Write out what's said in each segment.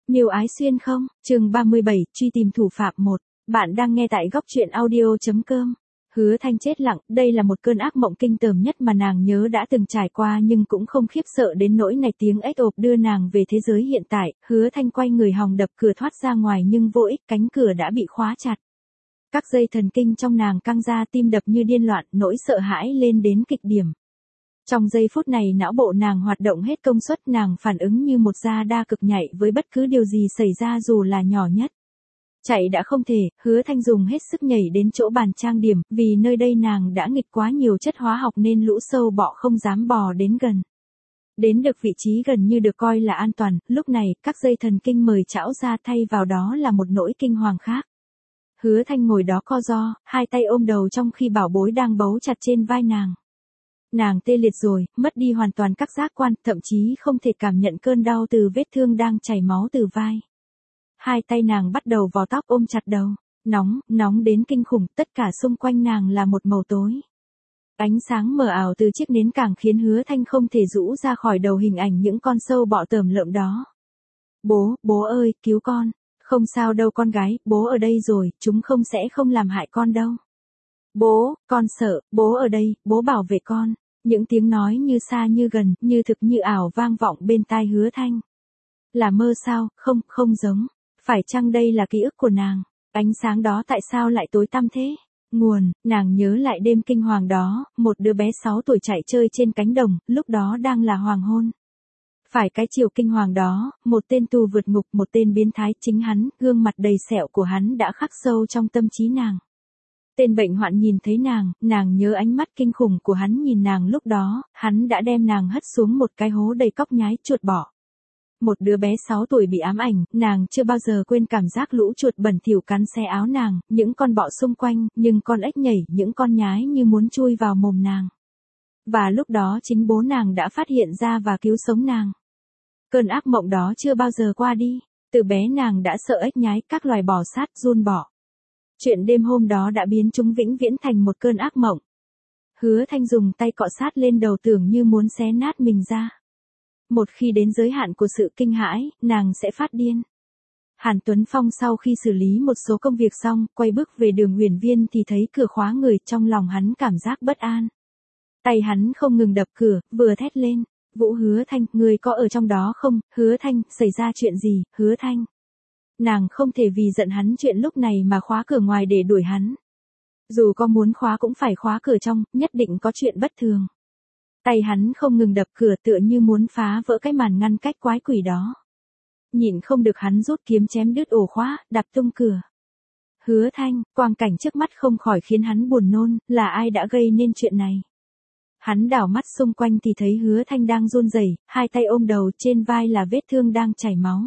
Miêu Ái Xuyên không? Chương 37, truy tìm thủ phạm 1. Bạn đang nghe tại góc truyện audio.com. Hứa Thanh chết lặng, đây là một cơn ác mộng kinh tởm nhất mà nàng nhớ đã từng trải qua nhưng cũng không khiếp sợ đến nỗi này tiếng ếch ộp đưa nàng về thế giới hiện tại. Hứa Thanh quay người hòng đập cửa thoát ra ngoài nhưng vô ích, cánh cửa đã bị khóa chặt. Các dây thần kinh trong nàng căng ra, tim đập như điên loạn, nỗi sợ hãi lên đến kịch điểm. Trong giây phút này não bộ nàng hoạt động hết công suất, nàng phản ứng như một gia đa cực nhạy với bất cứ điều gì xảy ra dù là nhỏ nhất. Chạy đã không thể, Hứa Thanh dùng hết sức nhảy đến chỗ bàn trang điểm, vì nơi đây nàng đã nghịch quá nhiều chất hóa học nên lũ sâu bọ không dám bò đến gần. Đến được vị trí gần như được coi là an toàn, lúc này các dây thần kinh mời trão ra, thay vào đó là một nỗi kinh hoàng khác. Hứa Thanh ngồi đó co ro, hai tay ôm đầu trong khi bảo bối đang bấu chặt trên vai nàng. Nàng tê liệt rồi, mất đi hoàn toàn các giác quan, thậm chí không thể cảm nhận cơn đau từ vết thương đang chảy máu từ vai. Hai tay nàng bắt đầu vò tóc ôm chặt đầu, nóng đến kinh khủng, tất cả xung quanh nàng là một màu tối. Ánh sáng mờ ảo từ chiếc nến càng khiến Hứa Thanh không thể rũ ra khỏi đầu hình ảnh những con sâu bọ tởm lợm đó. Bố ơi, cứu con. Không sao đâu con gái, bố ở đây rồi, chúng không làm hại con đâu. Bố, con sợ, bố ở đây, bố bảo vệ con. Những tiếng nói như xa như gần, như thực như ảo vang vọng bên tai Hứa Thanh. Là mơ sao? Không giống. Phải chăng đây là ký ức của nàng? Ánh sáng đó tại sao lại tối tăm thế? Nàng nhớ lại đêm kinh hoàng đó, một đứa bé 6 tuổi chạy chơi trên cánh đồng, lúc đó đang là hoàng hôn. Phải cái chiều kinh hoàng đó, một tên tù vượt ngục, một tên biến thái, chính hắn, gương mặt đầy sẹo của hắn đã khắc sâu trong tâm trí nàng. Tên bệnh hoạn nhìn thấy nàng nhớ ánh mắt kinh khủng của hắn nhìn nàng lúc đó, hắn đã đem nàng hất xuống một cái hố đầy cóc nhái chuột bọ. Một đứa bé 6 tuổi bị ám ảnh, nàng chưa bao giờ quên cảm giác lũ chuột bẩn thỉu cắn xé áo nàng, những con bọ xung quanh, nhưng con ếch nhảy, những con nhái như muốn chui vào mồm nàng. Và lúc đó chính bố nàng đã phát hiện ra và cứu sống nàng. Cơn ác mộng đó chưa bao giờ qua đi, từ bé nàng đã sợ ếch nhái, các loài bò sát, giun bọ. Chuyện đêm hôm đó đã biến chúng vĩnh viễn thành một cơn ác mộng. Hứa Thanh dùng tay cọ sát lên đầu tưởng như muốn xé nát mình ra. Một khi đến giới hạn của sự kinh hãi, nàng sẽ phát điên. Hàn Tuấn Phong sau khi xử lý một số công việc xong, quay bước về đường Huyền Viên thì thấy cửa khóa người, trong lòng hắn cảm giác bất an. Tay hắn không ngừng đập cửa, vừa thét lên. Vũ Hứa Thanh, người có ở trong đó không? Hứa Thanh, xảy ra chuyện gì? Hứa Thanh. Nàng không thể vì giận hắn chuyện lúc này mà khóa cửa ngoài để đuổi hắn. Dù có muốn khóa cũng phải khóa cửa trong, nhất định có chuyện bất thường. Tay hắn không ngừng đập cửa tựa như muốn phá vỡ cái màn ngăn cách quái quỷ đó. Nhịn không được hắn rút kiếm chém đứt ổ khóa, đập tung cửa. Hứa Thanh, quang cảnh trước mắt không khỏi khiến hắn buồn nôn, là ai đã gây nên chuyện này? Hắn đảo mắt xung quanh thì thấy Hứa Thanh đang run rẩy, hai tay ôm đầu, trên vai là vết thương đang chảy máu.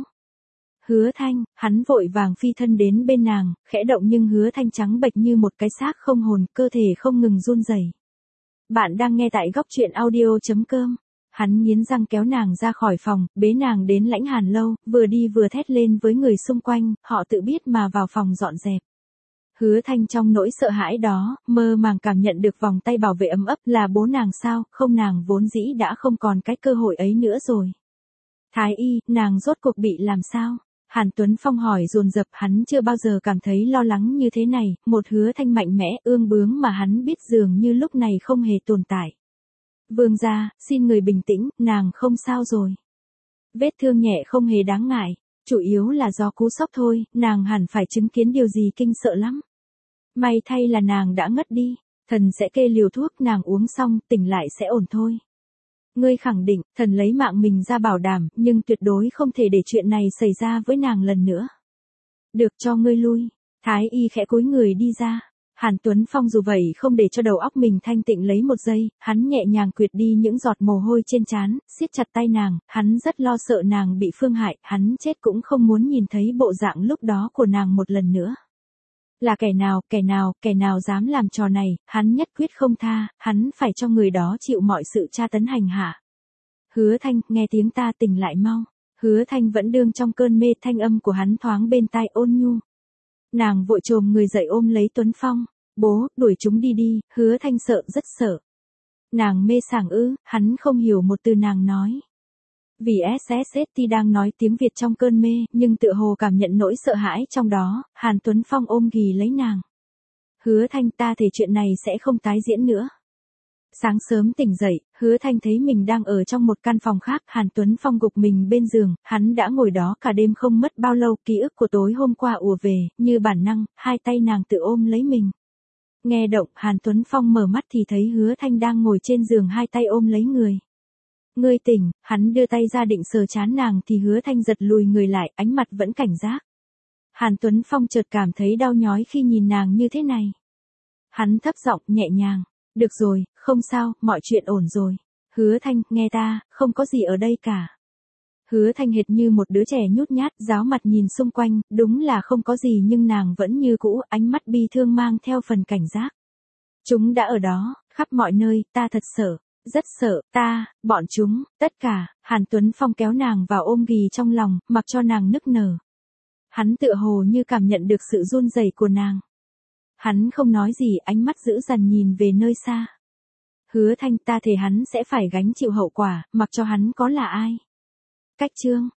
Hứa Thanh, hắn vội vàng phi thân đến bên nàng, khẽ động nhưng Hứa Thanh trắng bệch như một cái xác không hồn, cơ thể không ngừng run rẩy. Bạn đang nghe tại góc truyện audio.com. Hắn nghiến răng kéo nàng ra khỏi phòng, bế nàng đến Lãnh Hàn lâu, vừa đi vừa thét lên với người xung quanh, họ tự biết mà vào phòng dọn dẹp. Hứa Thanh trong nỗi sợ hãi đó, mơ màng cảm nhận được vòng tay bảo vệ ấm ấp, là bố nàng sao? Không, nàng vốn dĩ đã không còn cái cơ hội ấy nữa rồi. Thái y, nàng rốt cuộc bị làm sao? Hàn Tuấn Phong hỏi dồn dập, hắn chưa bao giờ cảm thấy lo lắng như thế này, một Hứa Thanh mạnh mẽ, ương bướng mà hắn biết dường như lúc này không hề tồn tại. Vương gia, xin người bình tĩnh, nàng không sao rồi. Vết thương nhẹ không hề đáng ngại, chủ yếu là do cú sốc thôi, nàng hẳn phải chứng kiến điều gì kinh sợ lắm. May thay là nàng đã ngất đi, thần sẽ kê liều thuốc, nàng uống xong, tỉnh lại sẽ ổn thôi. Ngươi khẳng định, thần lấy mạng mình ra bảo đảm, nhưng tuyệt đối không thể để chuyện này xảy ra với nàng lần nữa. Được, cho ngươi lui. Thái y khẽ cúi người đi ra. Hàn Tuấn Phong dù vậy không để cho đầu óc mình thanh tịnh lấy một giây, hắn nhẹ nhàng quệt đi những giọt mồ hôi trên trán, siết chặt tay nàng, hắn rất lo sợ nàng bị phương hại, hắn chết cũng không muốn nhìn thấy bộ dạng lúc đó của nàng một lần nữa. Là kẻ nào dám làm trò này, hắn nhất quyết không tha, hắn phải cho người đó chịu mọi sự tra tấn hành hạ. Hứa Thanh, nghe tiếng ta, tỉnh lại mau. Hứa Thanh vẫn đương trong cơn mê, thanh âm của hắn thoáng bên tai ôn nhu. Nàng vội chồm người dậy ôm lấy Tuấn Phong. Bố, đuổi chúng đi đi. Hứa Thanh sợ, rất sợ. Nàng mê sảng ư? Hắn không hiểu một từ nàng nói. Vì SST đang nói tiếng Việt trong cơn mê, nhưng tựa hồ cảm nhận nỗi sợ hãi trong đó, Hàn Tuấn Phong ôm ghì lấy nàng. Hứa Thanh, ta thề chuyện này sẽ không tái diễn nữa. Sáng sớm tỉnh dậy, Hứa Thanh thấy mình đang ở trong một căn phòng khác, Hàn Tuấn Phong gục mình bên giường, hắn đã ngồi đó cả đêm không mất bao lâu, ký ức của tối hôm qua ùa về, như bản năng, hai tay nàng tự ôm lấy mình. Nghe động, Hàn Tuấn Phong mở mắt thì thấy Hứa Thanh đang ngồi trên giường hai tay ôm lấy người. Ngươi tỉnh, hắn đưa tay ra định sờ trán nàng thì Hứa Thanh giật lùi người lại, ánh mặt vẫn cảnh giác. Hàn Tuấn Phong chợt cảm thấy đau nhói khi nhìn nàng như thế này. Hắn thấp giọng nhẹ nhàng. Được rồi, không sao, mọi chuyện ổn rồi. Hứa Thanh, nghe ta, không có gì ở đây cả. Hứa Thanh hệt như một đứa trẻ nhút nhát, ráo mặt nhìn xung quanh, đúng là không có gì nhưng nàng vẫn như cũ, ánh mắt bi thương mang theo phần cảnh giác. Chúng đã ở đó, khắp mọi nơi, ta thật sợ, rất sợ, ta, bọn chúng, tất cả. Hàn Tuấn Phong kéo nàng vào ôm ghì trong lòng, mặc cho nàng nức nở. Hắn tựa hồ như cảm nhận được sự run rẩy của nàng. Hắn không nói gì, ánh mắt dữ dằn nhìn về nơi xa. Hứa Thanh, ta thề hắn sẽ phải gánh chịu hậu quả, mặc cho hắn có là ai. Cách chương